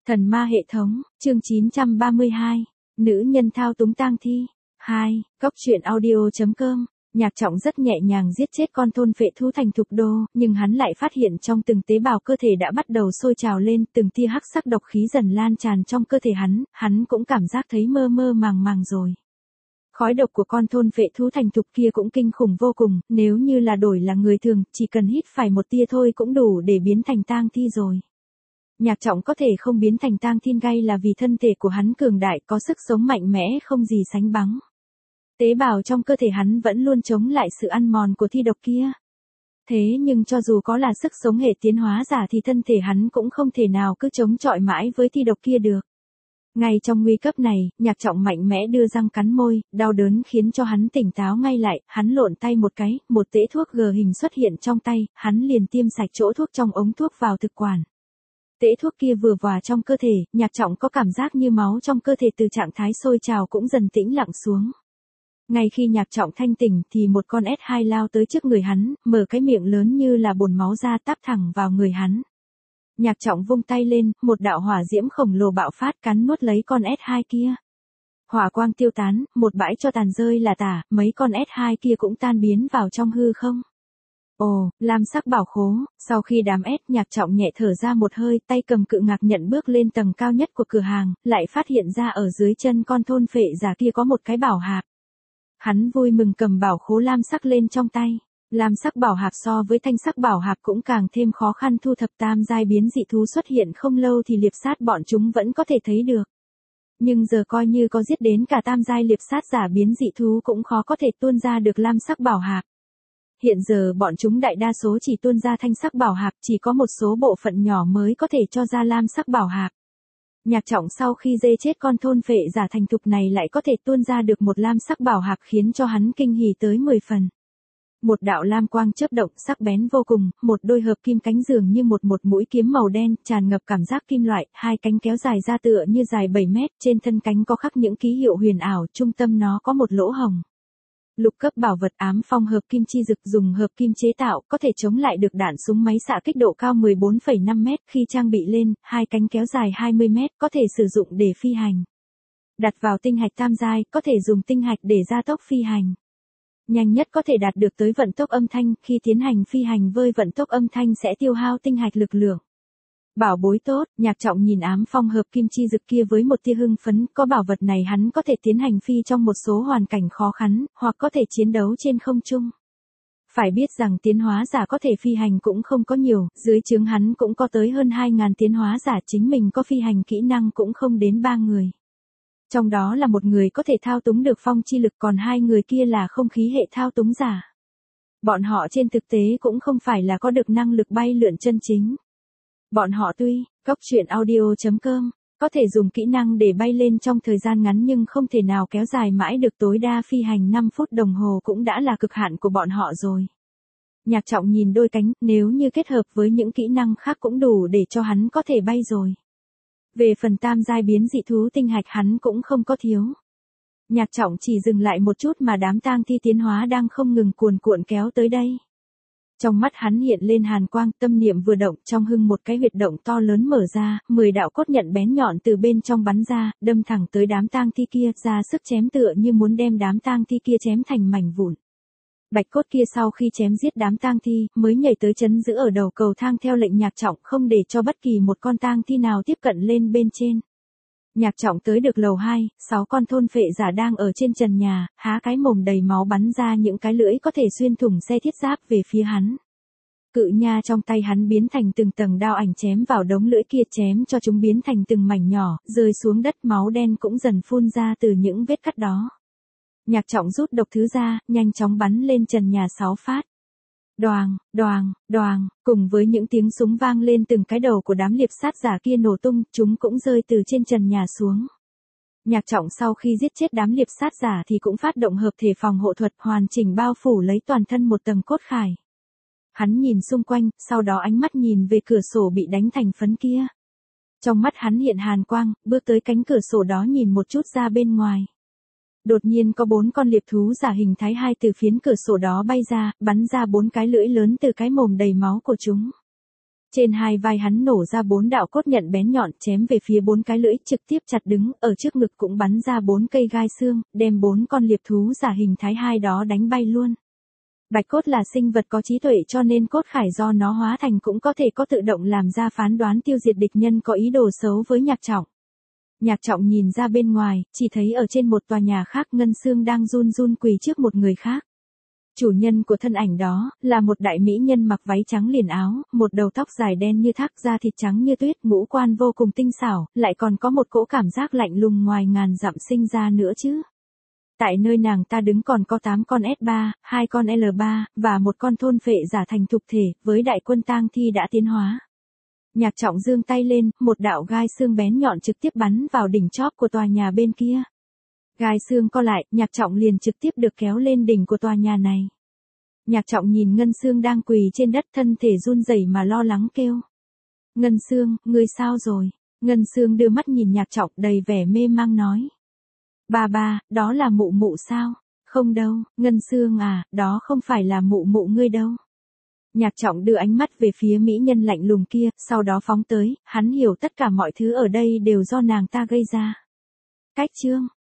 Thần ma hệ thống, chương 932, nữ nhân thao túng tang thi. 2, Cóc truyện audio.com. Nhạc Trọng rất nhẹ nhàng giết chết con thôn phệ thú thành thục đô, nhưng hắn lại phát hiện trong từng tế bào cơ thể đã bắt đầu sôi trào lên, từng tia hắc sắc độc khí dần lan tràn trong cơ thể hắn cũng cảm giác thấy mơ mơ màng màng rồi. Khói độc của con thôn phệ thú thành thục kia cũng kinh khủng vô cùng, nếu như là đổi là người thường, chỉ cần hít phải một tia thôi cũng đủ để biến thành tang thi rồi. Nhạc Trọng có thể không biến thành tang thi gay là vì thân thể của hắn cường đại, có sức sống mạnh mẽ không gì sánh bằng. Tế bào trong cơ thể hắn vẫn luôn chống lại sự ăn mòn của thi độc kia. Thế nhưng cho dù có là sức sống hệ tiến hóa giả thì thân thể hắn cũng không thể nào cứ chống chọi mãi với thi độc kia được. Ngay trong nguy cấp này, Nhạc Trọng mạnh mẽ đưa răng cắn môi, đau đớn khiến cho hắn tỉnh táo ngay lại, hắn lộn tay một cái, một tễ thuốc G hình xuất hiện trong tay, hắn liền tiêm sạch chỗ thuốc trong ống thuốc vào thực quản. Tễ thuốc kia vừa vào trong cơ thể, Nhạc Trọng có cảm giác như máu trong cơ thể từ trạng thái sôi trào cũng dần tĩnh lặng xuống. Ngay khi Nhạc Trọng thanh tỉnh thì một con S2 lao tới trước người hắn, mở cái miệng lớn như là bồn máu ra táp thẳng vào người hắn. Nhạc Trọng vung tay lên, một đạo hỏa diễm khổng lồ bạo phát cắn nuốt lấy con S2 kia. Hỏa quang tiêu tán, một bãi cho tàn rơi là tả, mấy con S2 kia cũng tan biến vào trong hư không. Ồ, lam sắc bảo khố, sau khi đám Nhạc Trọng nhẹ thở ra một hơi, tay cầm cự ngạc nhận bước lên tầng cao nhất của cửa hàng, lại phát hiện ra ở dưới chân con thôn phệ giả kia có một cái bảo hạp. Hắn vui mừng cầm bảo khố lam sắc lên trong tay. Lam sắc bảo hạp so với thanh sắc bảo hạp cũng càng thêm khó khăn thu thập, tam giai biến dị thú xuất hiện không lâu thì liệp sát bọn chúng vẫn có thể thấy được. Nhưng giờ coi như có giết đến cả tam giai liệp sát giả biến dị thú cũng khó có thể tuôn ra được lam sắc bảo hạp. Hiện giờ bọn chúng đại đa số chỉ tuôn ra thanh sắc bảo hạp, chỉ có một số bộ phận nhỏ mới có thể cho ra lam sắc bảo hạp. Nhạc Trọng sau khi dê chết con thôn phệ giả thành thục này lại có thể tuôn ra được một lam sắc bảo hạp khiến cho hắn kinh hỉ tới 10 phần. Một đạo lam quang chớp động sắc bén vô cùng, một đôi hợp kim cánh dường như một mũi kiếm màu đen, tràn ngập cảm giác kim loại, hai cánh kéo dài ra tựa như dài 7 mét, trên thân cánh có khắc những ký hiệu huyền ảo, trung tâm nó có một lỗ hồng. Lục cấp bảo vật ám phong hợp kim chi dực dùng hợp kim chế tạo, có thể chống lại được đạn súng máy xạ kích độ cao 14,5 mét, khi trang bị lên, hai cánh kéo dài 20 mét, có thể sử dụng để phi hành. Đặt vào tinh hạch tam giai, có thể dùng tinh hạch để gia tốc phi hành. Nhanh nhất có thể đạt được tới vận tốc âm thanh, khi tiến hành phi hành với vận tốc âm thanh sẽ tiêu hao tinh hạch lực lượng. Bảo bối tốt, Nhạc Trọng nhìn ám phong hợp kim chi dực kia với một tia hưng phấn, có bảo vật này hắn có thể tiến hành phi trong một số hoàn cảnh khó khăn, hoặc có thể chiến đấu trên không trung. Phải biết rằng tiến hóa giả có thể phi hành cũng không có nhiều, dưới trướng hắn cũng có tới hơn 2.000 tiến hóa giả, chính mình có phi hành kỹ năng cũng không đến 3 người. Trong đó là một người có thể thao túng được phong chi lực, còn 2 người kia là không khí hệ thao túng giả. Bọn họ trên thực tế cũng không phải là có được năng lực bay lượn chân chính. Bọn họ tuy, Cóc truyện audio.com, có thể dùng kỹ năng để bay lên trong thời gian ngắn nhưng không thể nào kéo dài mãi được, tối đa phi hành 5 phút đồng hồ cũng đã là cực hạn của bọn họ rồi. Nhạc Trọng nhìn đôi cánh, nếu như kết hợp với những kỹ năng khác cũng đủ để cho hắn có thể bay rồi. Về phần tam giai biến dị thú tinh hạch hắn cũng không có thiếu. Nhạc Trọng chỉ dừng lại một chút mà đám tang thi tiến hóa đang không ngừng cuồn cuộn kéo tới đây. Trong mắt hắn hiện lên hàn quang, tâm niệm vừa động, trong hưng một cái huyệt động to lớn mở ra, 10 đạo cốt nhận bén nhọn từ bên trong bắn ra, đâm thẳng tới đám tang thi kia, ra sức chém tựa như muốn đem đám tang thi kia chém thành mảnh vụn. Bạch cốt kia sau khi chém giết đám tang thi, mới nhảy tới trấn giữ ở đầu cầu thang theo lệnh Nhạc Trọng, không để cho bất kỳ một con tang thi nào tiếp cận lên bên trên. Nhạc Trọng tới được lầu 2, 6 con thôn phệ giả đang ở trên trần nhà, há cái mồm đầy máu bắn ra những cái lưỡi có thể xuyên thủng xe thiết giáp về phía hắn. Cự nha trong tay hắn biến thành từng tầng đao ảnh chém vào đống lưỡi kia, chém cho chúng biến thành từng mảnh nhỏ, rơi xuống đất, máu đen cũng dần phun ra từ những vết cắt đó. Nhạc Trọng rút độc thứ ra, nhanh chóng bắn lên trần nhà 6 phát. Đoàng, đoàng, đoàng, cùng với những tiếng súng vang lên, từng cái đầu của đám liệp sát giả kia nổ tung, chúng cũng rơi từ trên trần nhà xuống. Nhạc Trọng sau khi giết chết đám liệp sát giả thì cũng phát động hợp thể phòng hộ thuật, hoàn chỉnh bao phủ lấy toàn thân một tầng cốt khải. Hắn nhìn xung quanh, sau đó ánh mắt nhìn về cửa sổ bị đánh thành phấn kia. Trong mắt hắn hiện hàn quang, bước tới cánh cửa sổ đó nhìn một chút ra bên ngoài. Đột nhiên có 4 con liệp thú giả hình thái 2 từ phiến cửa sổ đó bay ra, bắn ra 4 cái lưỡi lớn từ cái mồm đầy máu của chúng. Trên hai vai hắn nổ ra 4 đạo cốt nhận bén nhọn chém về phía 4 cái lưỡi trực tiếp chặt đứng, ở trước ngực cũng bắn ra 4 cây gai xương, đem 4 con liệp thú giả hình thái hai đó đánh bay luôn. Bạch cốt là sinh vật có trí tuệ cho nên cốt khải do nó hóa thành cũng có thể có tự động làm ra phán đoán tiêu diệt địch nhân có ý đồ xấu với Nhạc Trọng. Nhạc Trọng nhìn ra bên ngoài, chỉ thấy ở trên một tòa nhà khác Ngân Xương đang run run quỳ trước một người khác. Chủ nhân của thân ảnh đó, là một đại mỹ nhân mặc váy trắng liền áo, một đầu tóc dài đen như thác, da thịt trắng như tuyết, ngũ quan vô cùng tinh xảo, lại còn có một cỗ cảm giác lạnh lùng ngoài ngàn dặm sinh ra nữa chứ. Tại nơi nàng ta đứng còn có 8 con S3, 2 con L3, và một con thôn phệ giả thành thục thể, với đại quân tang thi đã tiến hóa. Nhạc Trọng giương tay lên, một đạo gai xương bén nhọn trực tiếp bắn vào đỉnh chóp của tòa nhà bên kia. Gai xương co lại, Nhạc Trọng liền trực tiếp được kéo lên đỉnh của tòa nhà này. Nhạc Trọng nhìn Ngân Xương đang quỳ trên đất thân thể run rẩy mà lo lắng kêu. Ngân Xương, ngươi sao rồi? Ngân Xương đưa mắt nhìn Nhạc Trọng đầy vẻ mê mang nói. Ba, đó là mụ mụ sao? Không đâu, Ngân Xương à, đó không phải là mụ mụ ngươi đâu. Nhạc Trọng đưa ánh mắt về phía mỹ nhân lạnh lùng kia, sau đó phóng tới, hắn hiểu tất cả mọi thứ ở đây đều do nàng ta gây ra. Cách chương